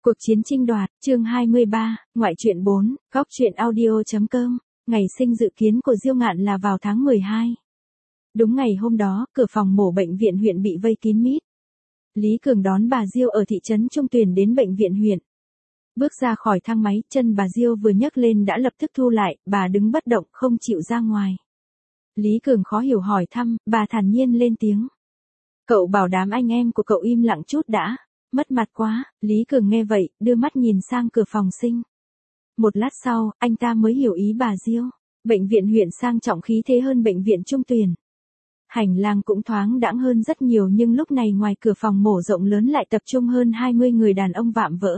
Cuộc chiến chinh đoạt, chương 23, ngoại truyện 4, góc truyện audio.com, ngày sinh dự kiến của Diêu Ngạn là vào tháng 12. Đúng ngày hôm đó, cửa phòng mổ bệnh viện huyện bị vây kín mít. Lý Cường đón bà Diêu ở thị trấn Trung Tuyền đến bệnh viện huyện. Bước ra khỏi thang máy, chân bà Diêu vừa nhấc lên đã lập tức thu lại, bà đứng bất động, không chịu ra ngoài. Lý Cường khó hiểu hỏi thăm, bà thản nhiên lên tiếng. Cậu bảo đám anh em của cậu im lặng chút đã. Mất mặt quá, Lý Cường nghe vậy, đưa mắt nhìn sang cửa phòng sinh. Một lát sau, anh ta mới hiểu ý bà Diêu. Bệnh viện huyện sang trọng khí thế hơn bệnh viện Trung Tuyền. Hành lang cũng thoáng đãng hơn rất nhiều, nhưng lúc này ngoài cửa phòng mổ rộng lớn lại tập trung hơn 20 người đàn ông vạm vỡ.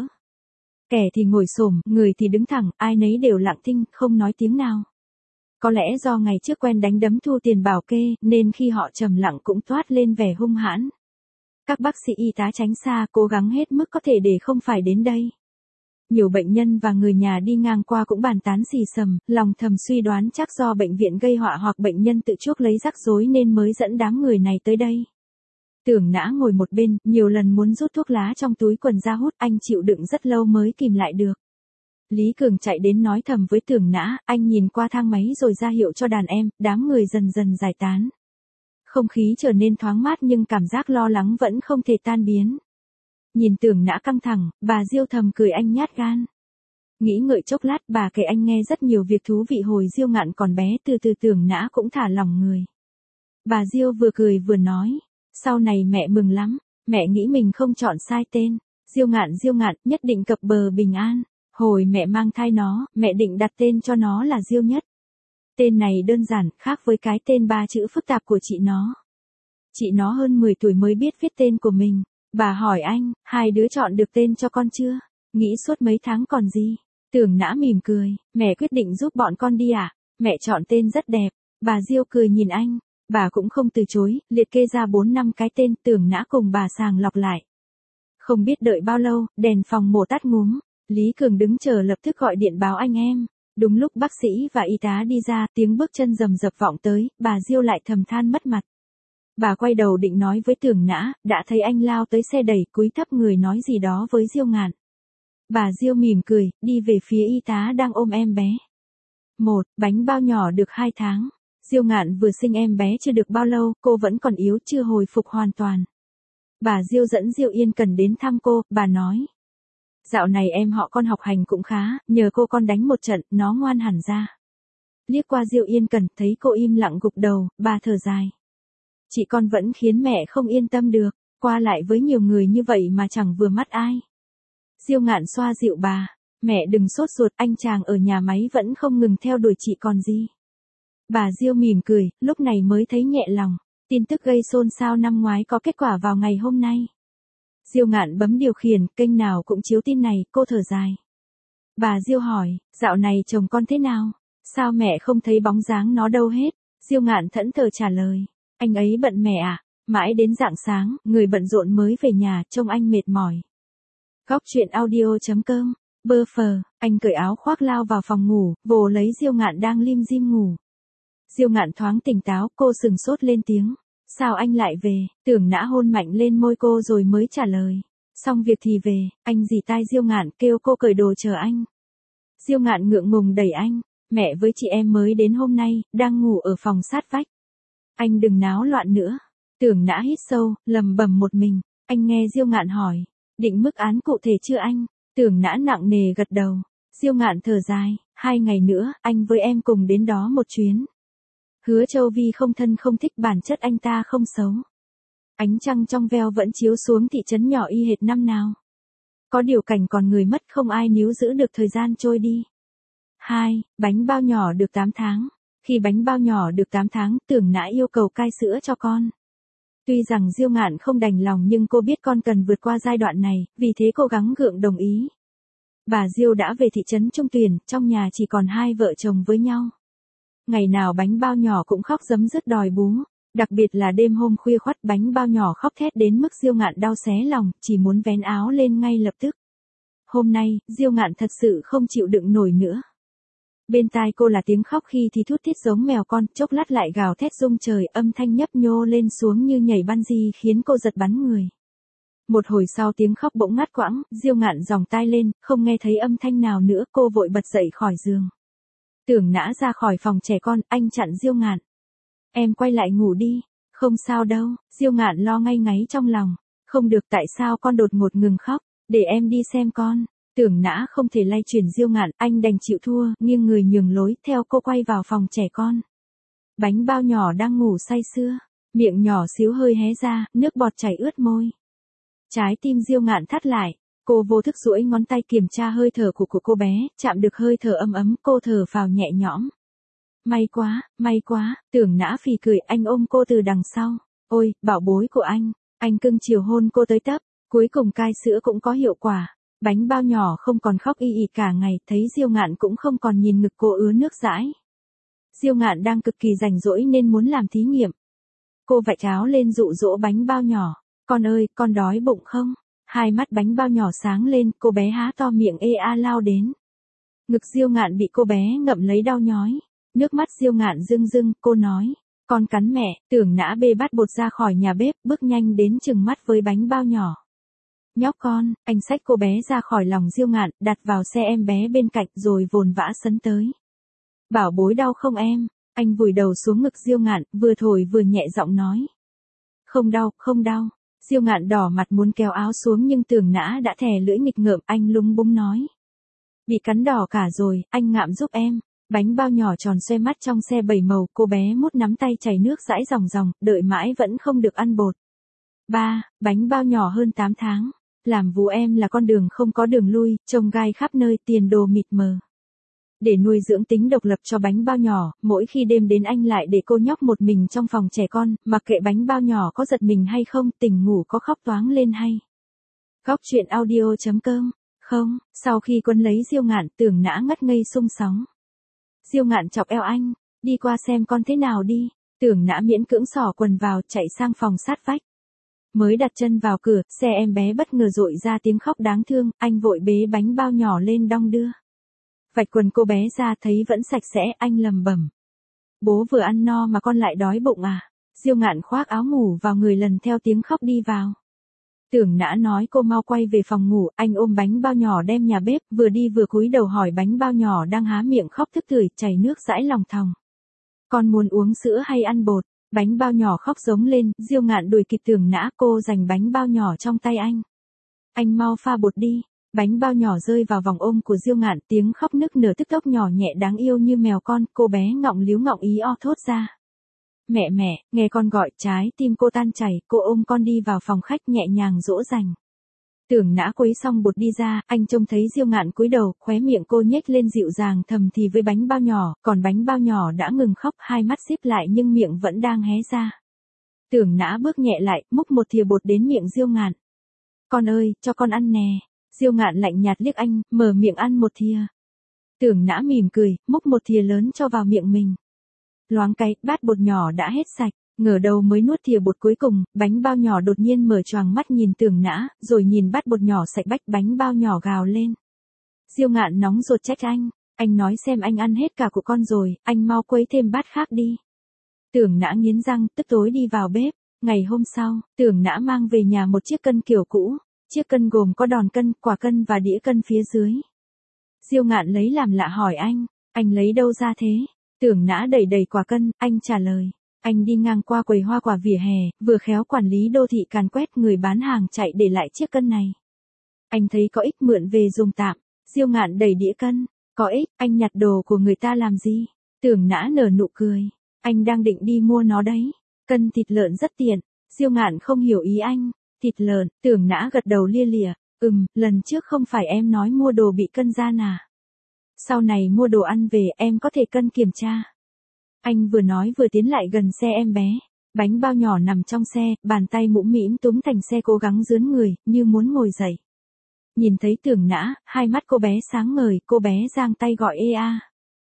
Kẻ thì ngồi xổm, người thì đứng thẳng, ai nấy đều lặng thinh, không nói tiếng nào. Có lẽ do ngày trước quen đánh đấm thu tiền bảo kê, nên khi họ trầm lặng cũng toát lên vẻ hung hãn. Các bác sĩ y tá tránh xa, cố gắng hết mức có thể để không phải đến đây. Nhiều bệnh nhân và người nhà đi ngang qua cũng bàn tán xì xầm, lòng thầm suy đoán chắc do bệnh viện gây họa hoặc bệnh nhân tự chuốc lấy rắc rối nên mới dẫn đám người này tới đây. Tưởng Nã ngồi một bên, nhiều lần muốn rút thuốc lá trong túi quần ra hút, anh chịu đựng rất lâu mới kìm lại được. Lý Cường chạy đến nói thầm với Tưởng Nã, anh nhìn qua thang máy rồi ra hiệu cho đàn em, đám người dần dần giải tán. Không khí trở nên thoáng mát nhưng cảm giác lo lắng vẫn không thể tan biến. Nhìn Tưởng Nã căng thẳng, bà Diêu thầm cười anh nhát gan. Nghĩ ngợi chốc lát, bà kể anh nghe rất nhiều việc thú vị hồi Diêu Ngạn còn bé, từ từ Tưởng Nã cũng thả lòng người. Bà Diêu vừa cười vừa nói, sau này mẹ mừng lắm, mẹ nghĩ mình không chọn sai tên. Diêu Ngạn, nhất định cập bờ bình an. Hồi mẹ mang thai nó, mẹ định đặt tên cho nó là Diêu Nhất. Tên này đơn giản, khác với cái tên 3 chữ phức tạp của chị nó. Chị nó hơn 10 tuổi mới biết viết tên của mình. Bà hỏi anh, hai đứa chọn được tên cho con chưa? Nghĩ suốt mấy tháng còn gì? Tưởng Nã mỉm cười, mẹ quyết định giúp bọn con đi à? Mẹ chọn tên rất đẹp. Bà Diêu cười nhìn anh. Bà cũng không từ chối, liệt kê ra 4-5 cái tên. Tưởng Nã cùng bà sàng lọc lại. Không biết đợi bao lâu, đèn phòng mổ tắt ngúm. Lý Cường đứng chờ lập tức gọi điện báo anh em. Đúng lúc bác sĩ và y tá đi ra, tiếng bước chân rầm rập vọng tới, bà Diêu lại thầm than mất mặt. Bà quay đầu định nói với Tưởng Nã, đã thấy anh lao tới xe đẩy, cúi thấp người nói gì đó với Diêu Ngạn. Bà Diêu mỉm cười, đi về phía y tá đang ôm em bé. Bánh bao nhỏ được 2 tháng. Diêu Ngạn vừa sinh em bé chưa được bao lâu, cô vẫn còn yếu, chưa hồi phục hoàn toàn. Bà Diêu dẫn Diêu Yên Cần đến thăm cô, bà nói. Dạo này em họ con học hành cũng khá, nhờ cô con đánh một trận, nó ngoan hẳn ra. Liếc qua Diêu Yên Cần, thấy cô im lặng gục đầu, bà thở dài. Chị con vẫn khiến mẹ không yên tâm được, qua lại với nhiều người như vậy mà chẳng vừa mắt ai. Diêu Ngạn xoa dịu bà, mẹ đừng sốt ruột, anh chàng ở nhà máy vẫn không ngừng theo đuổi chị còn gì. Bà Diêu mỉm cười, lúc này mới thấy nhẹ lòng, tin tức gây xôn xao năm ngoái có kết quả vào ngày hôm nay. Diêu Ngạn bấm điều khiển, kênh nào cũng chiếu tin này, cô thở dài. Bà Diêu hỏi, dạo này chồng con thế nào? Sao mẹ không thấy bóng dáng nó đâu hết? Diêu Ngạn thẫn thờ trả lời, anh ấy bận mẹ à? Mãi đến rạng sáng, người bận rộn mới về nhà, trông anh mệt mỏi. Góc truyện audio.com, bơ phờ, anh cởi áo khoác lao vào phòng ngủ, vồ lấy Diêu Ngạn đang lim dim ngủ. Diêu Ngạn thoáng tỉnh táo, cô sừng sốt lên tiếng. Sao anh lại về? Tưởng Nã hôn mạnh lên môi cô rồi mới trả lời. Xong việc thì về, anh dì tai Diêu Ngạn kêu cô cởi đồ chờ anh. Diêu Ngạn ngượng ngùng đẩy anh. Mẹ với chị em mới đến hôm nay, đang ngủ ở phòng sát vách. Anh đừng náo loạn nữa. Tưởng Nã hít sâu, lầm bầm một mình. Anh nghe Diêu Ngạn hỏi. Định mức án cụ thể chưa anh? Tưởng Nã nặng nề gật đầu. Diêu Ngạn thở dài. 2 ngày nữa, anh với em cùng đến đó một chuyến. Hứa Châu Vi không thân không thích, bản chất anh ta không xấu. Ánh trăng trong veo vẫn chiếu xuống thị trấn nhỏ y hệt năm nào. Có điều cảnh còn người mất không ai níu giữ được thời gian trôi đi. 2. Bánh bao nhỏ được 8 tháng. Khi bánh bao nhỏ được 8 tháng, Tưởng Nã yêu cầu cai sữa cho con. Tuy rằng Diêu Ngạn không đành lòng nhưng cô biết con cần vượt qua giai đoạn này, vì thế cô gắng gượng đồng ý. Bà Diêu đã về thị trấn Trung Tuyền, trong nhà chỉ còn 2 vợ chồng với nhau. Ngày nào bánh bao nhỏ cũng khóc rấm rứt đòi bú, đặc biệt là đêm hôm khuya khoắt bánh bao nhỏ khóc thét đến mức Diêu Ngạn đau xé lòng, chỉ muốn vén áo lên ngay lập tức. Hôm nay, Diêu Ngạn thật sự không chịu đựng nổi nữa. Bên tai cô là tiếng khóc khi thì thút thít giống mèo con, chốc lát lại gào thét rung trời, âm thanh nhấp nhô lên xuống như nhảy bungee khiến cô giật bắn người. Một hồi sau tiếng khóc bỗng ngắt quãng, Diêu Ngạn giòng tai lên, không nghe thấy âm thanh nào nữa, cô vội bật dậy khỏi giường. Tưởng Nã ra khỏi phòng trẻ con, anh chặn Diêu Ngạn. Em quay lại ngủ đi, không sao đâu, Diêu Ngạn lo ngay ngáy trong lòng. Không được, tại sao con đột ngột ngừng khóc, để em đi xem con. Tưởng Nã không thể lay chuyển Diêu Ngạn, anh đành chịu thua, nghiêng người nhường lối, theo cô quay vào phòng trẻ con. Bánh bao nhỏ đang ngủ say sưa, miệng nhỏ xíu hơi hé ra, nước bọt chảy ướt môi. Trái tim Diêu Ngạn thắt lại, cô vô thức duỗi ngón tay kiểm tra hơi thở của cô bé, chạm được hơi thở ấm ấm, cô thở phào nhẹ nhõm. May quá, Tưởng Nã phì cười, anh ôm cô từ đằng sau. Ôi, bảo bối của anh cưng chiều hôn cô tới tấp, cuối cùng cai sữa cũng có hiệu quả. Bánh bao nhỏ không còn khóc y ì cả ngày, thấy Diêu Ngạn cũng không còn nhìn ngực cô ứa nước dãi. Diêu Ngạn đang cực kỳ rảnh rỗi nên muốn làm thí nghiệm. Cô vạch áo lên dụ dỗ bánh bao nhỏ. Con ơi, con đói bụng không? Hai mắt bánh bao nhỏ sáng lên, cô bé há to miệng ê a lao đến. Ngực Diêu Ngạn bị cô bé ngậm lấy đau nhói. Nước mắt Diêu Ngạn rưng rưng, cô nói. Con cắn mẹ. Tưởng Nã bê bát bột ra khỏi nhà bếp, bước nhanh đến chừng mắt với bánh bao nhỏ. Nhóc con, anh xách cô bé ra khỏi lòng Diêu Ngạn, đặt vào xe em bé bên cạnh rồi vồn vã sấn tới. Bảo bối đau không em? Anh vùi đầu xuống ngực Diêu Ngạn, vừa thổi vừa nhẹ giọng nói. Không đau. Diêu Ngạn đỏ mặt muốn kéo áo xuống nhưng Tưởng Nã đã thè lưỡi nghịch ngợm, anh lúng búng nói. Bị cắn đỏ cả rồi, anh ngạm giúp em. Bánh bao nhỏ tròn xoe mắt trong xe bảy màu, cô bé mút nắm tay chảy nước dãi ròng ròng, đợi mãi vẫn không được ăn bột. Bánh bao nhỏ hơn 8 tháng. Làm vú em là con đường không có đường lui, trông gai khắp nơi, tiền đồ mịt mờ. Để nuôi dưỡng tính độc lập cho bánh bao nhỏ, mỗi khi đêm đến anh lại để cô nhóc một mình trong phòng trẻ con, mặc kệ bánh bao nhỏ có giật mình hay không, tỉnh ngủ có khóc toáng lên hay. Góc truyện audio.com. Không, sau khi Quân lấy Diêu Ngạn, Tưởng Nã ngất ngây sung sóng. Diêu Ngạn chọc eo anh, đi qua xem con thế nào đi. Tưởng Nã miễn cưỡng xỏ quần vào, chạy sang phòng sát vách. Mới đặt chân vào cửa, xe em bé bất ngờ dội ra tiếng khóc đáng thương, anh vội bế bánh bao nhỏ lên đong đưa. Vạch quần cô bé ra thấy vẫn sạch sẽ, anh lầm bẩm. Bố vừa ăn no mà con lại đói bụng à? Diêu Ngạn khoác áo ngủ vào người lần theo tiếng khóc đi vào. Tưởng Nã nói cô mau quay về phòng ngủ, anh ôm bánh bao nhỏ đem nhà bếp, vừa đi vừa cúi đầu hỏi bánh bao nhỏ đang há miệng khóc tức tưởi, chảy nước dãi lòng thòng. Con muốn uống sữa hay ăn bột? Bánh bao nhỏ khóc giống lên, Diêu Ngạn đuổi kịp Tưởng Nã, cô giành bánh bao nhỏ trong tay anh. Anh mau pha bột đi. Bánh bao nhỏ rơi vào vòng ôm của Diêu Ngạn, tiếng khóc nức nở tức tốc nhỏ nhẹ đáng yêu như mèo con, cô bé ngọng líu ngọng ý o thốt ra. Mẹ, nghe con gọi, trái tim cô tan chảy, cô ôm con đi vào phòng khách nhẹ nhàng dỗ dành. Tưởng Nã quấy xong bột đi ra, anh trông thấy Diêu Ngạn cúi đầu, khóe miệng cô nhếch lên dịu dàng thầm thì với bánh bao nhỏ, còn bánh bao nhỏ đã ngừng khóc, hai mắt díp lại nhưng miệng vẫn đang hé ra. Tưởng Nã bước nhẹ lại, múc một thìa bột đến miệng Diêu Ngạn. Con ơi, cho con ăn nè. Diêu Ngạn lạnh nhạt liếc anh, mở miệng ăn một thìa. Tưởng Nã mỉm cười, múc một thìa lớn cho vào miệng mình. Loáng cái, bát bột nhỏ đã hết sạch, ngờ đầu mới nuốt thìa bột cuối cùng, bánh bao nhỏ đột nhiên mở choàng mắt nhìn Tưởng Nã, rồi nhìn bát bột nhỏ sạch bách, bánh bao nhỏ gào lên. Diêu Ngạn nóng ruột trách anh nói xem anh ăn hết cả của con rồi, anh mau quấy thêm bát khác đi. Tưởng Nã nghiến răng, tức tối đi vào bếp. Ngày hôm sau, Tưởng Nã mang về nhà một chiếc cân kiểu cũ. Chiếc cân gồm có đòn cân, quả cân và đĩa cân phía dưới. Diêu Ngạn lấy làm lạ hỏi anh lấy đâu ra thế? Tưởng Nã đẩy đầy quả cân, anh trả lời. Anh đi ngang qua quầy hoa quả vỉa hè, vừa khéo quản lý đô thị càn quét, người bán hàng chạy để lại chiếc cân này. Anh thấy có ích mượn về dùng tạm. Diêu Ngạn đẩy đĩa cân. Có ích, anh nhặt đồ của người ta làm gì? Tưởng Nã nở nụ cười. Anh đang định đi mua nó đấy. Cân thịt lợn rất tiện. Diêu Ngạn không hiểu ý anh. Thịt lợn, Tưởng Nã gật đầu lia lịa. Lần trước không phải em nói mua đồ bị cân gian à? Sau này mua đồ ăn về em có thể cân kiểm tra. Anh vừa nói vừa tiến lại gần xe em bé. Bánh bao nhỏ nằm trong xe, bàn tay mũm mĩm túm thành xe cố gắng dướn người, như muốn ngồi dậy. Nhìn thấy Tưởng Nã, hai mắt cô bé sáng ngời, cô bé giang tay gọi ê a.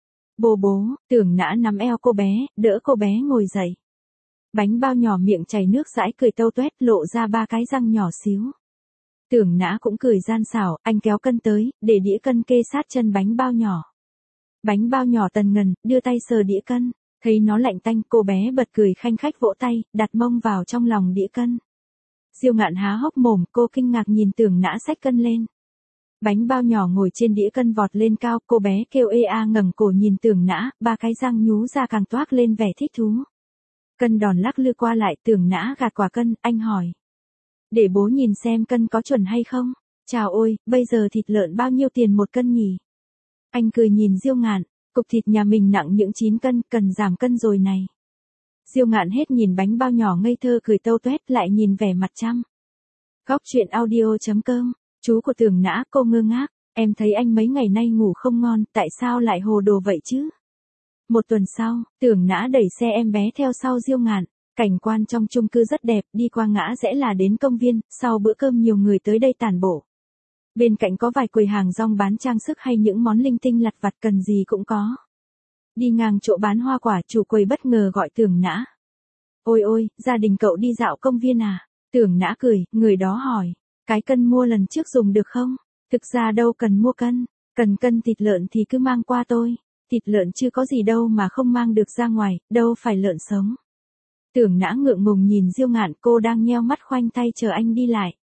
Bố, Tưởng Nã nắm eo cô bé, đỡ cô bé ngồi dậy. Bánh bao nhỏ miệng chảy nước dãi cười tâu tuét, lộ ra 3 cái răng nhỏ xíu. Tưởng Nã cũng cười gian xảo, anh kéo cân tới, để đĩa cân kê sát chân bánh bao nhỏ. Bánh bao nhỏ tần ngần, đưa tay sờ đĩa cân, thấy nó lạnh tanh, cô bé bật cười khanh khách vỗ tay, đặt mông vào trong lòng đĩa cân. Diêu Ngạn há hốc mồm, cô kinh ngạc nhìn Tưởng Nã xách cân lên. Bánh bao nhỏ ngồi trên đĩa cân vọt lên cao, cô bé kêu ê a ngẩng cổ nhìn Tưởng Nã, ba cái răng nhú ra càng toác lên vẻ thích thú. Cân đòn lắc lư qua lại, Tưởng Nã gạt quả cân, anh hỏi. Để bố nhìn xem cân có chuẩn hay không? Chào ôi, bây giờ thịt lợn bao nhiêu tiền một cân nhỉ? Anh cười nhìn Diêu Ngạn, cục thịt nhà mình nặng những 9 cân, cần giảm cân rồi này. Diêu Ngạn hết nhìn bánh bao nhỏ ngây thơ cười tâu tuét lại nhìn vẻ mặt chăm. Góc chuyện audio.com, chú của Tưởng Nã, cô ngơ ngác, em thấy anh mấy ngày nay ngủ không ngon, tại sao lại hồ đồ vậy chứ? Một tuần sau, Tưởng Nã đẩy xe em bé theo sau Diêu Ngạn, cảnh quan trong chung cư rất đẹp, đi qua ngã rẽ là đến công viên, sau bữa cơm nhiều người tới đây tản bộ. Bên cạnh có vài quầy hàng rong bán trang sức hay những món linh tinh lặt vặt cần gì cũng có. Đi ngang chỗ bán hoa quả, chủ quầy bất ngờ gọi Tưởng Nã. Ôi ôi, gia đình cậu đi dạo công viên à? Tưởng Nã cười, người đó hỏi. Cái cân mua lần trước dùng được không? Thực ra đâu cần mua cân, cần cân thịt lợn thì cứ mang qua tôi. Thịt lợn chưa có gì đâu mà không mang được ra ngoài, đâu phải lợn sống. Tưởng Nã ngượng ngùng nhìn Diêu Ngạn, cô đang nheo mắt khoanh tay chờ anh đi lại.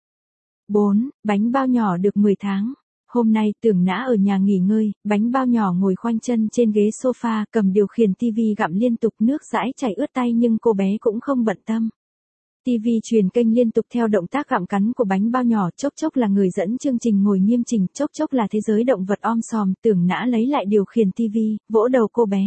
4. Bánh bao nhỏ được 10 tháng. Hôm nay Tưởng Nã ở nhà nghỉ ngơi, bánh bao nhỏ ngồi khoanh chân trên ghế sofa, cầm điều khiển tivi gặm liên tục, nước dãi chảy ướt tay nhưng cô bé cũng không bận tâm. Tivi truyền kênh liên tục theo động tác gặm cắn của bánh bao nhỏ, chốc chốc là người dẫn chương trình ngồi nghiêm chỉnh, chốc chốc là thế giới động vật om sòm. Tưởng Nã lấy lại điều khiển tivi, vỗ đầu cô bé.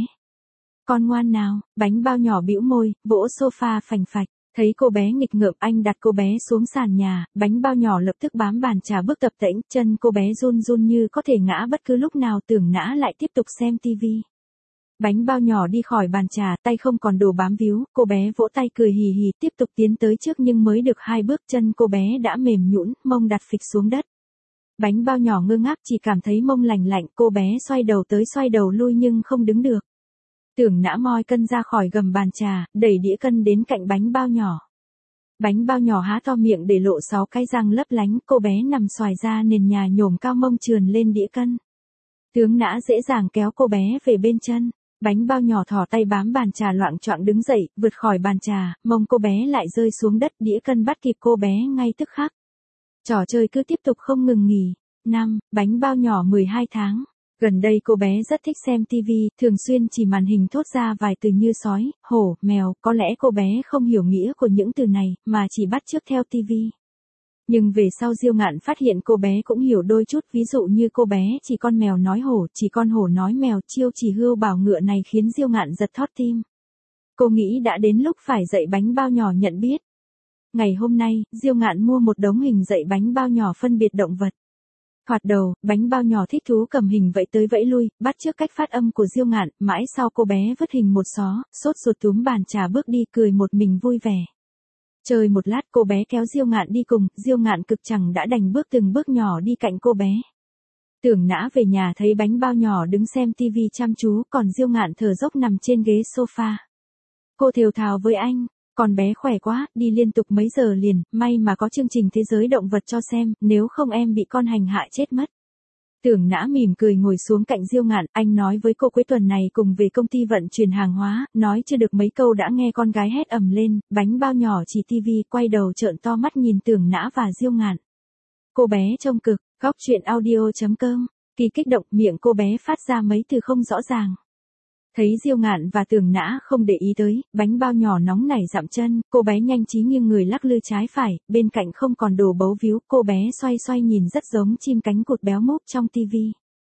Con ngoan nào, bánh bao nhỏ bĩu môi, vỗ sofa phành phạch. Thấy cô bé nghịch ngợm, anh đặt cô bé xuống sàn nhà, bánh bao nhỏ lập tức bám bàn trà bước tập tễnh, chân cô bé run run như có thể ngã bất cứ lúc nào. Tưởng Nã lại tiếp tục xem tivi. Bánh bao nhỏ đi khỏi bàn trà, tay không còn đồ bám víu, cô bé vỗ tay cười hì hì, tiếp tục tiến tới trước nhưng mới được 2 bước chân cô bé đã mềm nhũn, mông đặt phịch xuống đất. Bánh bao nhỏ ngơ ngác chỉ cảm thấy mông lành lạnh, cô bé xoay đầu tới xoay đầu lui nhưng không đứng được. Tưởng Nã moi cân ra khỏi gầm bàn trà, đẩy đĩa cân đến cạnh bánh bao nhỏ. Bánh bao nhỏ há to miệng để lộ 6 cái răng lấp lánh, cô bé nằm xoài ra nền nhà nhổm cao mông trườn lên đĩa cân. Tưởng Nã dễ dàng kéo cô bé về bên chân. Bánh bao nhỏ thò tay bám bàn trà loạng choạng đứng dậy, vượt khỏi bàn trà, mông cô bé lại rơi xuống đất, đĩa cân bắt kịp cô bé ngay tức khắc. Trò chơi cứ tiếp tục không ngừng nghỉ. 5. Bánh bao nhỏ 12 tháng. Gần đây cô bé rất thích xem TV, thường xuyên chỉ màn hình thốt ra vài từ như sói, hổ, mèo, có lẽ cô bé không hiểu nghĩa của những từ này, mà chỉ bắt chước theo TV. Nhưng về sau Diêu Ngạn phát hiện cô bé cũng hiểu đôi chút, ví dụ như cô bé chỉ con mèo nói hổ, chỉ con hổ nói mèo, chiêu chỉ hươu bảo ngựa này khiến Diêu Ngạn giật thót tim. Cô nghĩ đã đến lúc phải dạy bánh bao nhỏ nhận biết. Ngày hôm nay, Diêu Ngạn mua một đống hình dạy bánh bao nhỏ phân biệt động vật. Thoạt đầu, bánh bao nhỏ thích thú cầm hình vẫy tới vẫy lui, bắt chước cách phát âm của Diêu Ngạn, mãi sau cô bé vứt hình một xó, sốt ruột túm bàn trà bước đi cười một mình vui vẻ. Chơi một lát cô bé kéo Diêu Ngạn đi cùng, Diêu Ngạn cực chẳng đã đành bước từng bước nhỏ đi cạnh cô bé. Tưởng Nã về nhà thấy bánh bao nhỏ đứng xem tivi chăm chú, còn Diêu Ngạn thở dốc nằm trên ghế sofa. Cô thều thào với anh, con bé khỏe quá, đi liên tục mấy giờ liền, may mà có chương trình thế giới động vật cho xem, nếu không em bị con hành hạ chết mất. Tưởng Nã mỉm cười ngồi xuống cạnh Diêu Ngạn, anh nói với cô cuối tuần này cùng về công ty vận chuyển hàng hóa, nói chưa được mấy câu đã nghe con gái hét ầm lên, bánh bao nhỏ chỉ tivi, quay đầu trợn to mắt nhìn Tưởng Nã và Diêu Ngạn. Cô bé trông cực, góc chuyện audio.com, kỳ kích động, miệng cô bé phát ra mấy từ không rõ ràng. Thấy Diêu Ngạn và Tưởng Nã không để ý tới, bánh bao nhỏ nóng nảy dậm chân, cô bé nhanh trí nghiêng người lắc lư trái phải, bên cạnh không còn đồ bấu víu, cô bé xoay xoay nhìn rất giống chim cánh cụt béo múp trong tivi.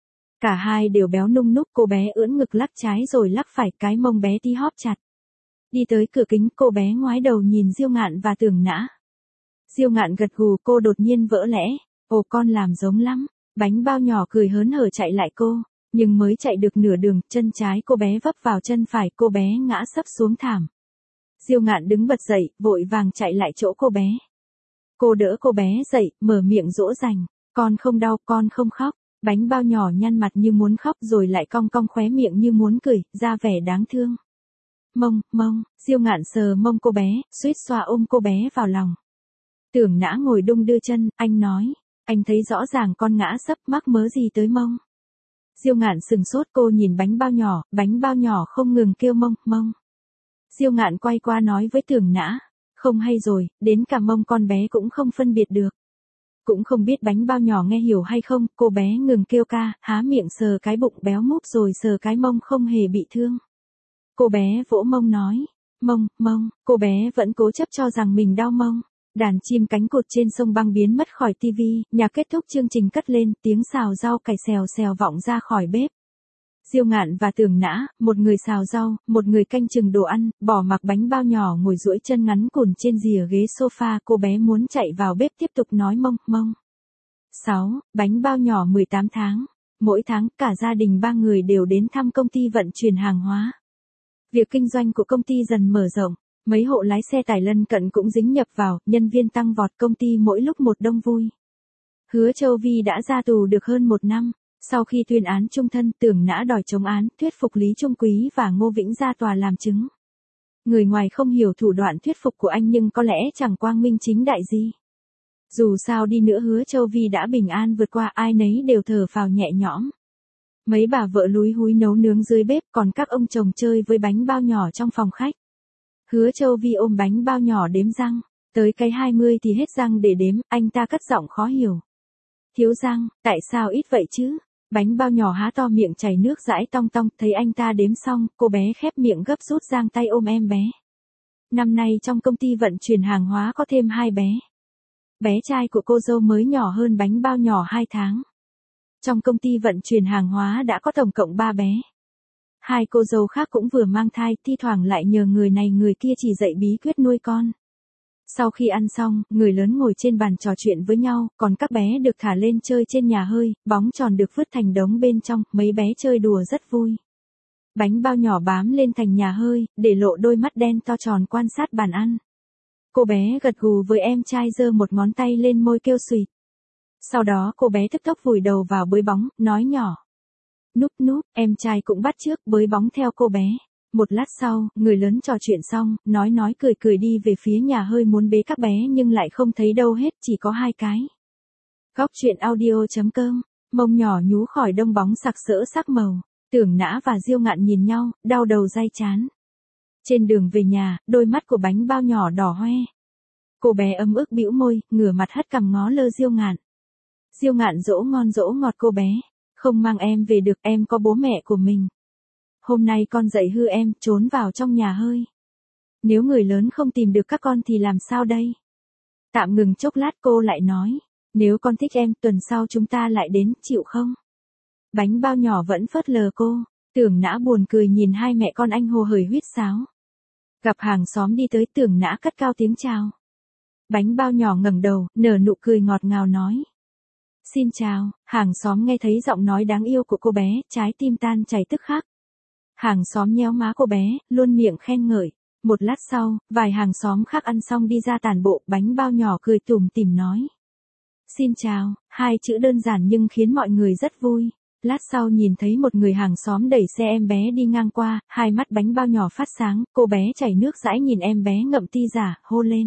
Cả hai đều béo nung núc, cô bé ưỡn ngực lắc trái rồi lắc phải, cái mông bé tí hóp chặt. Đi tới cửa kính, cô bé ngoái đầu nhìn Diêu Ngạn và Tưởng Nã. Diêu Ngạn gật gù, cô đột nhiên vỡ lẽ, ồ con làm giống lắm, bánh bao nhỏ cười hớn hở chạy lại cô. Nhưng mới chạy được nửa đường, chân trái cô bé vấp vào chân phải, cô bé ngã sấp xuống thảm. Diêu Ngạn đứng bật dậy, vội vàng chạy lại chỗ cô bé. Cô đỡ cô bé dậy, mở miệng dỗ dành. Con không đau, con không khóc. Bánh bao nhỏ nhăn mặt như muốn khóc rồi lại cong cong khóe miệng như muốn cười, ra vẻ đáng thương. Mông, Diêu Ngạn sờ mông cô bé, suýt xoa ôm cô bé vào lòng. Tưởng Nã ngồi đung đưa chân, anh nói, anh thấy rõ ràng con ngã sấp, mắc mớ gì tới mông. Diêu Ngạn sừng sốt, cô nhìn bánh bao nhỏ không ngừng kêu mông. Diêu Ngạn quay qua nói với Tưởng Nã, Không hay rồi, đến cả mông con bé cũng không phân biệt được. Cũng không biết bánh bao nhỏ nghe hiểu hay không, cô bé ngừng kêu ca, há miệng sờ cái bụng béo múp rồi sờ cái mông không hề bị thương. Cô bé vỗ mông nói, mông, cô bé vẫn cố chấp cho rằng mình đau mông. Đàn chim cánh cụt trên sông băng biến mất khỏi tivi, nhạc kết thúc chương trình cất lên, tiếng xào rau cải xèo xèo vọng ra khỏi bếp. Diêu Ngạn và Tưởng Nã, một người xào rau, một người canh chừng đồ ăn, bỏ mặc bánh bao nhỏ ngồi duỗi chân ngắn cùn trên rìa ghế sofa, cô bé muốn chạy vào bếp tiếp tục nói mông. 6. Bánh bao nhỏ 18 tháng. Mỗi tháng, cả gia đình 3 người đều đến thăm công ty vận chuyển hàng hóa. Việc kinh doanh của công ty dần mở rộng, mấy hộ lái xe tải lân cận cũng dính nhập vào, nhân viên tăng vọt, công ty mỗi lúc một đông vui. Hứa Châu Vi đã ra tù được hơn 1 năm. Sau khi tuyên án chung thân, Tưởng Nã đòi chống án, thuyết phục Lý Trung Quý và Ngô Vĩnh ra tòa làm chứng. Người ngoài không hiểu thủ đoạn thuyết phục của anh nhưng có lẽ chẳng quang minh chính đại gì. Dù sao đi nữa Hứa Châu Vi đã bình an vượt qua, ai nấy đều thở phào nhẹ nhõm. Mấy bà vợ lúi húi nấu nướng dưới bếp, còn các ông chồng chơi với bánh bao nhỏ trong phòng khách. Hứa Châu Vi ôm bánh bao nhỏ đếm răng, tới cái 20 thì hết răng để đếm, anh ta cất giọng khó hiểu. Thiếu răng, tại sao ít vậy chứ? Bánh bao nhỏ há to miệng chảy nước dãi tong tong, thấy anh ta đếm xong, cô bé khép miệng gấp rút giang tay ôm em bé. Năm nay trong công ty vận chuyển hàng hóa có thêm 2 bé. Bé trai của cô dâu mới nhỏ hơn bánh bao nhỏ 2 tháng. Trong công ty vận chuyển hàng hóa đã có tổng cộng 3 bé. 2 cô dâu khác cũng vừa mang thai, thi thoảng lại nhờ người này người kia chỉ dạy bí quyết nuôi con. Sau khi ăn xong, người lớn ngồi trên bàn trò chuyện với nhau, còn các bé được thả lên chơi trên nhà hơi, bóng tròn được vứt thành đống bên trong, mấy bé chơi đùa rất vui. Bánh bao nhỏ bám lên thành nhà hơi, để lộ đôi mắt đen to tròn quan sát bàn ăn. Cô bé gật gù với em trai giơ một ngón tay lên môi kêu xùyt. Sau đó cô bé tức tốc vùi đầu vào bới bóng, nói nhỏ. Núp, em trai cũng bắt chước bới bóng theo cô bé. Một lát sau, người lớn trò chuyện xong, nói cười đi về phía nhà hơi muốn bế các bé nhưng lại không thấy đâu hết, chỉ có 2 cái. Góc truyện audio.com, mông nhỏ nhú khỏi đông bóng sặc sỡ sắc màu, Tưởng Nã và Diêu Ngạn nhìn nhau, đau đầu day chán. Trên đường về nhà, đôi mắt của bánh bao nhỏ đỏ hoe. Cô bé ấm ức bĩu môi, ngửa mặt hất cằm ngó lơ Diêu Ngạn. Diêu Ngạn dỗ ngon dỗ ngọt cô bé, không mang em về được, em có bố mẹ của mình. Hôm nay con dạy hư em, trốn vào trong nhà hơi. Nếu người lớn không tìm được các con thì làm sao đây? Tạm ngừng chốc lát cô lại nói, nếu con thích em, tuần sau chúng ta lại đến, chịu không? Bánh bao nhỏ vẫn phớt lờ cô, Tưởng Nã buồn cười nhìn 2 mẹ con anh hồ hởi huýt sáo. Gặp hàng xóm đi tới, Tưởng Nã cất cao tiếng chào. Bánh bao nhỏ ngẩng đầu, nở nụ cười ngọt ngào nói. Xin chào, hàng xóm nghe thấy giọng nói đáng yêu của cô bé, trái tim tan chảy tức khắc. Hàng xóm nhéo má cô bé, luôn miệng khen ngợi. Một lát sau, vài hàng xóm khác ăn xong đi ra tản bộ, bánh bao nhỏ cười tủm tỉm nói. Xin chào, 2 chữ đơn giản nhưng khiến mọi người rất vui. Lát sau nhìn thấy một người hàng xóm đẩy xe em bé đi ngang qua, 2 mắt bánh bao nhỏ phát sáng, cô bé chảy nước dãi nhìn em bé ngậm ti giả, hô lên.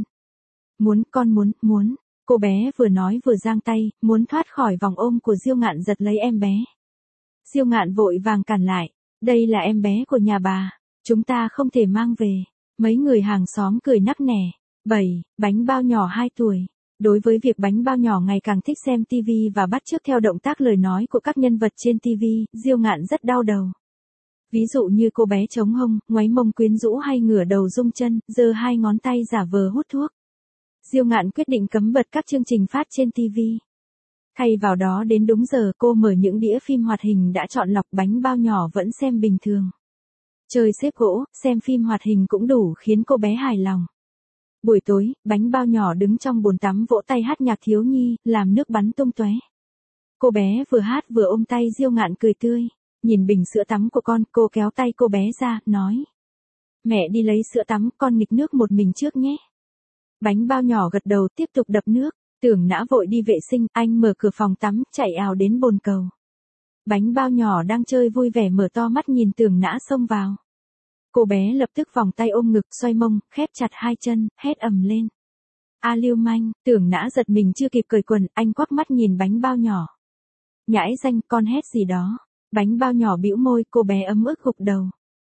Con muốn. Cô bé vừa nói vừa giang tay, muốn thoát khỏi vòng ôm của Diêu Ngạn giật lấy em bé. Diêu Ngạn vội vàng cản lại. Đây là em bé của nhà bà, chúng ta không thể mang về. Mấy người hàng xóm cười nắc nẻ. 7. Bánh bao nhỏ 2 tuổi. Đối với việc bánh bao nhỏ ngày càng thích xem TV và bắt chước theo động tác lời nói của các nhân vật trên TV, Diêu Ngạn rất đau đầu. Ví dụ như cô bé chống hông, ngoáy mông quyến rũ hay ngửa đầu rung chân, giơ 2 ngón tay giả vờ hút thuốc. Diêu Ngạn quyết định cấm bật các chương trình phát trên TV. Thay vào đó đến đúng giờ cô mở những đĩa phim hoạt hình đã chọn lọc, bánh bao nhỏ vẫn xem bình thường. Chơi xếp gỗ, xem phim hoạt hình cũng đủ khiến cô bé hài lòng. Buổi tối, bánh bao nhỏ đứng trong bồn tắm vỗ tay hát nhạc thiếu nhi, làm nước bắn tung tóe. Cô bé vừa hát vừa ôm tay Diêu Ngạn cười tươi. Nhìn bình sữa tắm của con, cô kéo tay cô bé ra, nói. Mẹ đi lấy sữa tắm, con nghịch nước một mình trước nhé. Bánh bao nhỏ gật đầu tiếp tục đập nước. Tưởng Nã vội đi vệ sinh, anh mở cửa phòng tắm, chạy ào đến bồn cầu. Bánh bao nhỏ đang chơi vui vẻ mở to mắt nhìn Tưởng Nã xông vào. Cô bé lập tức vòng tay ôm ngực, xoay mông, khép chặt 2 chân, hét ầm lên. A lưu manh, Tưởng Nã giật mình chưa kịp cởi quần, anh quắc mắt nhìn bánh bao nhỏ. Nhãi danh, con hét gì đó. Bánh bao nhỏ bĩu môi, cô bé ấm ức gục đầu.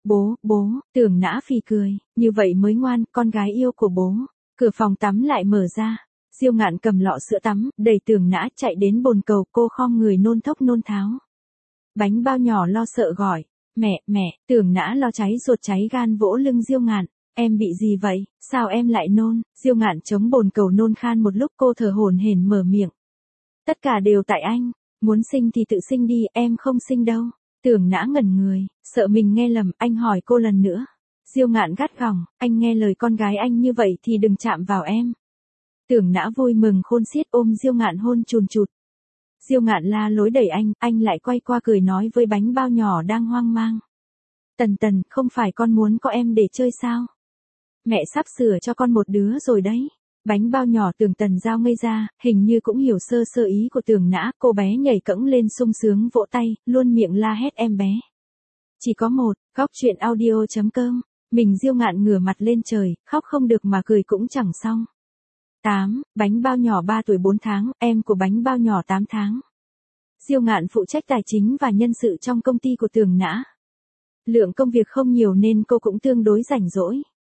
Bố, Tưởng Nã phì cười, như vậy mới ngoan, con gái yêu của bố. Cửa phòng tắm lại mở ra. Diêu Ngạn cầm lọ sữa tắm, đẩy Tưởng Nã chạy đến bồn cầu, cô khom người nôn thốc nôn tháo. Bánh bao nhỏ lo sợ gọi, mẹ, Tưởng Nã lo cháy ruột cháy gan vỗ lưng Diêu Ngạn, em bị gì vậy, sao em lại nôn, Diêu Ngạn chống bồn cầu nôn khan một lúc cô thở hổn hển mở miệng. Tất cả đều tại anh, muốn sinh thì tự sinh đi, em không sinh đâu. Tưởng Nã ngẩn người, sợ mình nghe lầm, anh hỏi cô lần nữa. Diêu Ngạn gắt gỏng, anh nghe lời con gái anh như vậy thì đừng chạm vào em. Tưởng Nã vui mừng khôn xiết ôm Diêu Ngạn hôn chùn chụt. Diêu Ngạn la lối đẩy anh lại quay qua cười nói với bánh bao nhỏ đang hoang mang. Tần, không phải con muốn có em để chơi sao? Mẹ sắp sửa cho con một đứa rồi đấy. Bánh bao nhỏ Tưởng Tần Giao ngây ra, hình như cũng hiểu sơ sơ ý của Tưởng Nã, cô bé nhảy cẫng lên sung sướng vỗ tay, luôn miệng la hét em bé. Chỉ có một, góc truyện audio.com, mình Diêu Ngạn ngửa mặt lên trời, khóc không được mà cười cũng chẳng xong. 8. Bánh bao nhỏ 3 tuổi 4 tháng, em của bánh bao nhỏ 8 tháng. Diêu Ngạn phụ trách tài chính và nhân sự trong công ty của Tưởng Nã. Lượng công việc không nhiều nên cô cũng tương đối rảnh rỗi.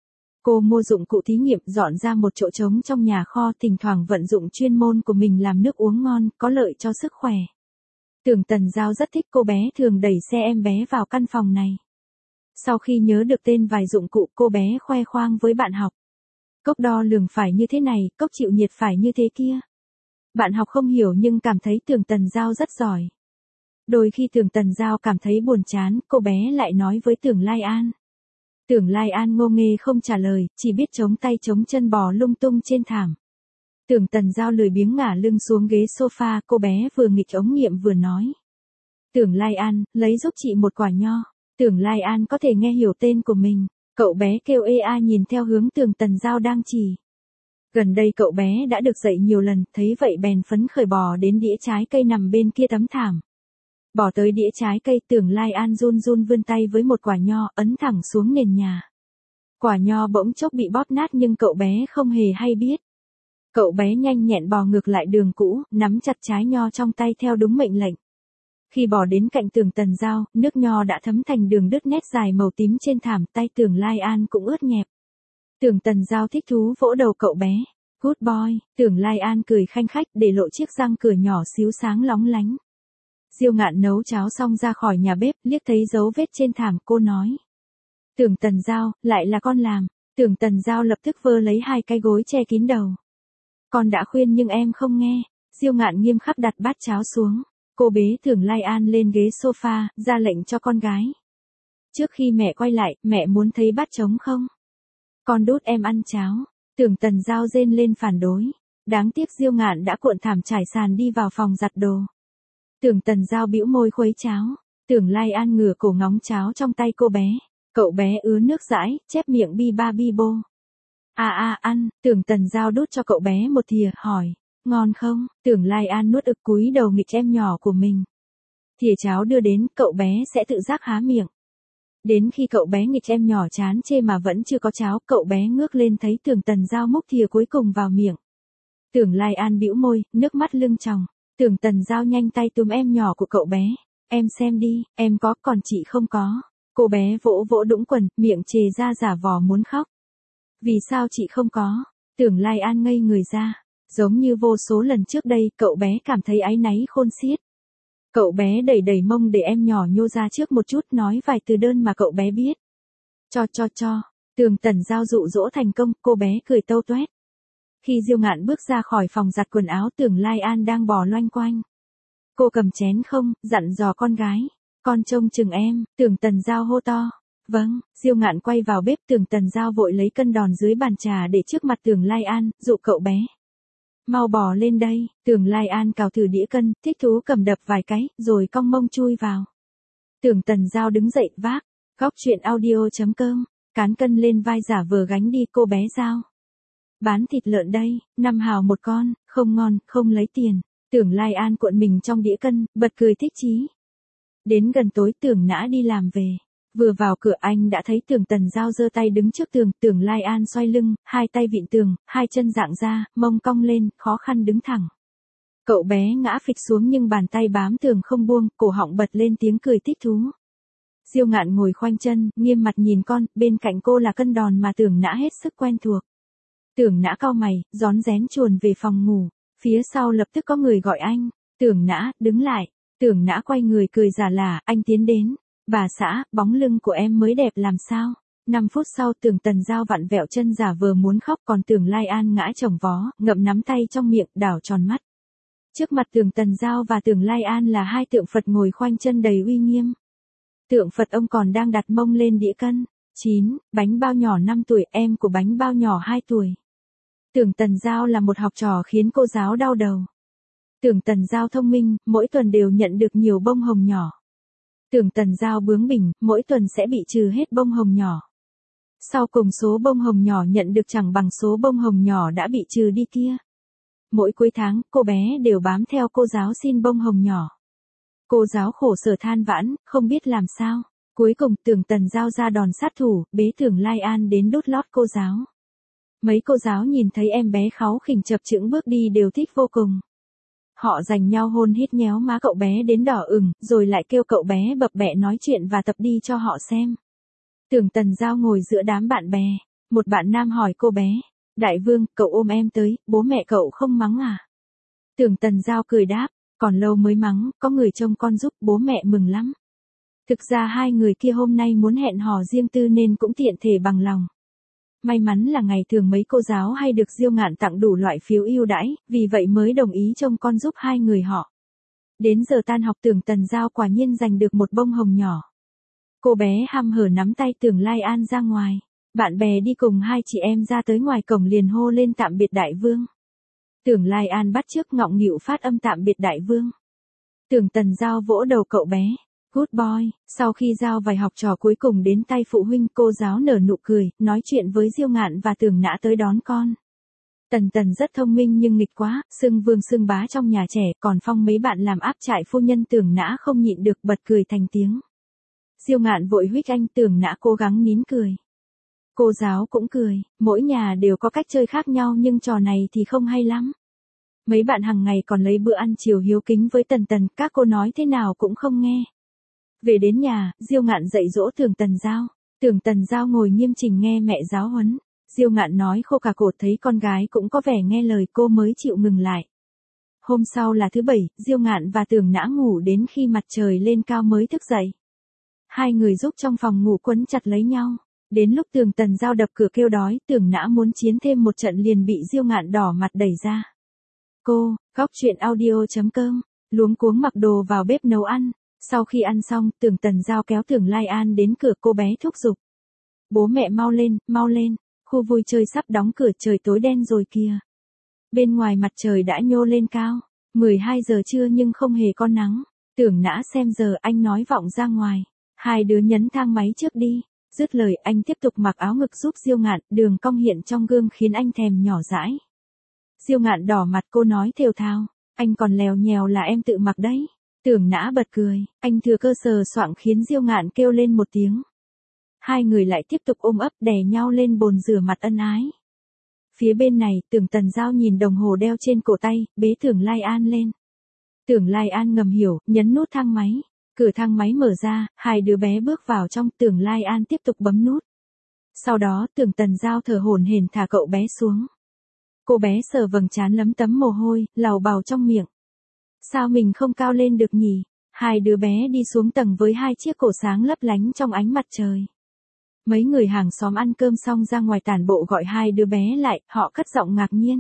Cô mua dụng cụ thí nghiệm dọn ra một chỗ trống trong nhà kho, thỉnh thoảng vận dụng chuyên môn của mình làm nước uống ngon, có lợi cho sức khỏe. Tưởng Tần Giao rất thích cô bé thường đẩy xe em bé vào căn phòng này. Sau khi nhớ được tên vài dụng cụ, cô bé khoe khoang với bạn học. Cốc đo lường phải như thế này, cốc chịu nhiệt phải như thế kia. Bạn học không hiểu nhưng cảm thấy Tưởng Tần Giao rất giỏi. Đôi khi Tưởng Tần Giao cảm thấy buồn chán, cô bé lại nói với Tưởng Lai An. Tưởng Lai An ngô nghê không trả lời, chỉ biết chống tay chống chân bò lung tung trên thảm. Tưởng Tần Giao lười biếng ngả lưng xuống ghế sofa, cô bé vừa nghịch ống nghiệm vừa nói. Tưởng Lai An, lấy giúp chị một quả nho. Tưởng Lai An có thể nghe hiểu tên của mình. Cậu bé kêu ê a nhìn theo hướng Tưởng Tần Giao đang chỉ. Gần đây cậu bé đã được dạy nhiều lần, thấy vậy bèn phấn khởi bò đến đĩa trái cây nằm bên kia tấm thảm. Bỏ tới đĩa trái cây, Tưởng Lai An run run vươn tay với một quả nho, ấn thẳng xuống nền nhà. Quả nho bỗng chốc bị bóp nát nhưng cậu bé không hề hay biết. Cậu bé nhanh nhẹn bò ngược lại đường cũ, nắm chặt trái nho trong tay theo đúng mệnh lệnh. Khi bò đến cạnh Tưởng Tần Giao, nước nho đã thấm thành đường đứt nét dài màu tím trên thảm, tay Tưởng Lai An cũng ướt nhẹp. Tưởng Tần Giao thích thú vỗ đầu cậu bé. Good boy, Tưởng Lai An cười khanh khách để lộ chiếc răng cửa nhỏ xíu sáng lóng lánh. Diêu Ngạn nấu cháo xong ra khỏi nhà bếp, liếc thấy dấu vết trên thảm, cô nói. Tưởng Tần Giao, lại là con làm. Tưởng Tần Giao lập tức vơ lấy 2 cái gối che kín đầu. Con đã khuyên nhưng em không nghe. Diêu Ngạn nghiêm khắc đặt bát cháo xuống. Cô bế Tưởng Lai An lên ghế sofa, ra lệnh cho con gái. Trước khi mẹ quay lại, mẹ muốn thấy bát trống không? Con đút em ăn cháo. Tưởng Tần Giao rên lên phản đối. Đáng tiếc Diêu Ngạn đã cuộn thảm trải sàn đi vào phòng giặt đồ. Tưởng Tần Giao bĩu môi khuấy cháo. Tưởng Lai An ngửa cổ ngóng cháo trong tay cô bé. Cậu bé ứa nước dãi, chép miệng bi ba bi bô. Ăn, Tưởng Tần Giao đút cho cậu bé một thìa, hỏi. Ngon không? Tưởng Lai An nuốt ực cúi đầu nghịch em nhỏ của mình. Thìa cháo đưa đến, cậu bé sẽ tự giác há miệng. Đến khi cậu bé nghịch em nhỏ chán chê mà vẫn chưa có cháo, cậu bé ngước lên thấy Tưởng Tần Giao múc thìa cuối cùng vào miệng. Tưởng Lai An bĩu môi, nước mắt lưng tròng. Tưởng Tần Giao nhanh tay túm em nhỏ của cậu bé. Em xem đi, em có, còn chị không có. Cô bé vỗ vỗ đũng quần, miệng chề ra giả vò muốn khóc. Vì sao chị không có? Tưởng Lai An ngây người ra. Giống như vô số lần trước đây, cậu bé cảm thấy áy náy khôn xiết. Cậu bé đẩy đẩy mông để em nhỏ nhô ra trước một chút, nói vài từ đơn mà cậu bé biết. Cho. Tưởng Tần Giao dụ dỗ thành công, cô bé cười tâu toét. Khi Diêu Ngạn bước ra khỏi phòng giặt quần áo, Tưởng Lai An đang bò loanh quanh. Cô cầm chén không, dặn dò con gái. Con trông chừng em, Tưởng Tần Giao hô to. Vâng, Diêu Ngạn quay vào bếp, Tưởng Tần Giao vội lấy cân đòn dưới bàn trà để trước mặt Tưởng Lai An, dụ cậu bé. Mau bò lên đây, Tưởng Lai An cào thử đĩa cân, thích thú cầm đập vài cái, rồi cong mông chui vào. Tưởng Tần Giao đứng dậy vác, góc truyện audio.com, cán cân lên vai giả vờ gánh đi cô bé Giao. Bán thịt lợn đây, 5 hào một con, không ngon, không lấy tiền. Tưởng Lai An cuộn mình trong đĩa cân, bật cười thích chí. Đến gần tối Tưởng Nã đi làm về. Vừa vào cửa anh đã thấy Tưởng Tần Giao giơ tay đứng trước tường, Tưởng Lai An xoay lưng, 2 tay vịn tường, 2 chân dạng ra, mông cong lên, khó khăn đứng thẳng. Cậu bé ngã phịch xuống nhưng bàn tay bám tường không buông, cổ họng bật lên tiếng cười thích thú. Diêu Ngạn ngồi khoanh chân, nghiêm mặt nhìn con, bên cạnh cô là Cân Đòn mà Tưởng Nã hết sức quen thuộc. Tưởng Nã cau mày, rón rén chuồn về phòng ngủ, phía sau lập tức có người gọi anh, Tưởng Nã, đứng lại. Tưởng Nã quay người cười giả lả, anh tiến đến. Bà xã, bóng lưng của em mới đẹp làm sao? 5 phút sau Tưởng Tần Giao vặn vẹo chân giả vờ muốn khóc, còn Tưởng Lai An ngã chồng vó, ngậm nắm tay trong miệng, đảo tròn mắt. Trước mặt Tưởng Tần Giao và Tưởng Lai An là hai tượng Phật ngồi khoanh chân đầy uy nghiêm. Tượng Phật ông còn đang đặt mông lên đĩa cân. 9, bánh bao nhỏ 5 tuổi, em của bánh bao nhỏ 2 tuổi. Tưởng Tần Giao là một học trò khiến cô giáo đau đầu. Tưởng Tần Giao thông minh, mỗi tuần đều nhận được nhiều bông hồng nhỏ. Tưởng Tần Giao bướng bỉnh, mỗi tuần sẽ bị trừ hết bông hồng nhỏ. Sau cùng số bông hồng nhỏ nhận được chẳng bằng số bông hồng nhỏ đã bị trừ đi kia. Mỗi cuối tháng, cô bé đều bám theo cô giáo xin bông hồng nhỏ. Cô giáo khổ sở than vãn, không biết làm sao. Cuối cùng Tưởng Tần Giao ra đòn sát thủ, bế Tưởng Lai An đến đút lót cô giáo. Mấy cô giáo nhìn thấy em bé kháu khỉnh chập chững bước đi đều thích vô cùng. Họ giành nhau hôn hít nhéo má cậu bé đến đỏ ửng, rồi lại kêu cậu bé bập bẹ nói chuyện và tập đi cho họ xem. Tưởng Tần Giao ngồi giữa đám bạn bè, một bạn nam hỏi cô bé, Đại Vương, cậu ôm em tới, bố mẹ cậu không mắng à? Tưởng Tần Giao cười đáp, còn lâu mới mắng, có người trông con giúp, bố mẹ mừng lắm. Thực ra hai người kia hôm nay muốn hẹn hò riêng tư nên cũng tiện thể bằng lòng. May mắn là ngày thường mấy cô giáo hay được Diêu Ngạn tặng đủ loại phiếu ưu đãi, vì vậy mới đồng ý trông con giúp hai người họ. Đến giờ tan học Tưởng Tần Giao quả nhiên giành được một bông hồng nhỏ. Cô bé hăm hở nắm tay Tưởng Lai An ra ngoài. Bạn bè đi cùng hai chị em ra tới ngoài cổng liền hô lên tạm biệt Đại Vương. Tưởng Lai An bắt chước ngọng nghịu phát âm tạm biệt Đại Vương. Tưởng Tần Giao vỗ đầu cậu bé. Good boy, sau khi giao vài học trò cuối cùng đến tay phụ huynh, cô giáo nở nụ cười, nói chuyện với Diêu Ngạn và Tưởng Nã tới đón con. Tần rất thông minh nhưng nghịch quá, xưng vương xưng bá trong nhà trẻ, còn phong mấy bạn làm áp trại phu nhân. Tưởng Nã không nhịn được bật cười thành tiếng. Diêu Ngạn vội huých anh, Tưởng Nã cố gắng nín cười. Cô giáo cũng cười, mỗi nhà đều có cách chơi khác nhau nhưng trò này thì không hay lắm. Mấy bạn hàng ngày còn lấy bữa ăn chiều hiếu kính với Tần, các cô nói thế nào cũng không nghe. Về đến nhà, Diêu Ngạn dạy dỗ Tưởng Tần Giao. Tưởng Tần Giao ngồi nghiêm chỉnh nghe mẹ giáo huấn. Diêu Ngạn nói khô cả cổ, thấy con gái cũng có vẻ nghe lời cô mới chịu ngừng lại. Hôm sau là thứ Bảy, Diêu Ngạn và Tưởng Nã ngủ đến khi mặt trời lên cao mới thức dậy. Hai người giúp trong phòng ngủ quấn chặt lấy nhau. Đến lúc Tưởng Tần Giao đập cửa kêu đói, Tưởng Nã muốn chiến thêm một trận liền bị Diêu Ngạn đỏ mặt đẩy ra. Cô, góc chuyện audio.com, luống cuống mặc đồ vào bếp nấu ăn. Sau khi ăn xong, Tưởng Tần Giao kéo Tưởng Lai An đến cửa, cô bé thúc giục. Bố mẹ mau lên, khu vui chơi sắp đóng cửa, trời tối đen rồi kìa. Bên ngoài mặt trời đã nhô lên cao, 12 giờ trưa nhưng không hề có nắng. Tưởng Nã xem giờ, anh nói vọng ra ngoài. Hai đứa nhấn thang máy trước đi. Dứt lời anh tiếp tục mặc áo ngực giúp Diêu Ngạn, đường cong hiện trong gương khiến anh thèm nhỏ dãi. Diêu Ngạn đỏ mặt, cô nói thều thào, anh còn lèo nhèo là em tự mặc đấy. Tưởng Nã bật cười, anh thừa cơ sờ soạng khiến Diêu Ngạn kêu lên một tiếng. Hai người lại tiếp tục ôm ấp đè nhau lên bồn rửa mặt ân ái. Phía bên này, Tưởng Tần Giao nhìn đồng hồ đeo trên cổ tay, bế Tưởng Lai An lên. Tưởng Lai An ngầm hiểu, nhấn nút thang máy. Cửa thang máy mở ra, hai đứa bé bước vào trong, Tưởng Lai An tiếp tục bấm nút. Sau đó Tưởng Tần Giao thở hổn hển thả cậu bé xuống. Cô bé sờ vầng trán lấm tấm mồ hôi, lào bào trong miệng. Sao mình không cao lên được nhỉ? Hai đứa bé đi xuống tầng với hai chiếc cổ sáng lấp lánh trong ánh mặt trời. Mấy người hàng xóm ăn cơm xong ra ngoài tản bộ gọi hai đứa bé lại, họ cất giọng ngạc nhiên.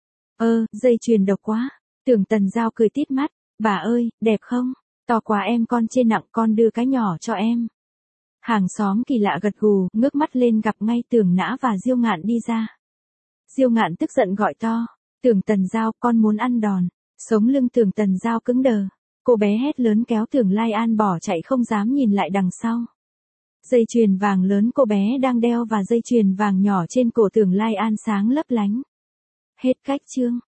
Dây chuyền độc quá. Tưởng Tần Giao cười tít mắt, bà ơi, đẹp không? To quá em, con chê nặng, con đưa cái nhỏ cho em. Hàng xóm kỳ lạ gật gù, ngước mắt lên gặp ngay Tưởng Nã và Diêu Ngạn đi ra. Diêu Ngạn tức giận gọi to, Tưởng Tần Giao, con muốn ăn đòn. Sống lưng Tưởng Tần Giao cứng đờ. Cô bé hét lớn kéo Tưởng Lai An bỏ chạy không dám nhìn lại đằng sau. Dây chuyền vàng lớn cô bé đang đeo và dây chuyền vàng nhỏ trên cổ Tưởng Lai An sáng lấp lánh. Hết cách chương.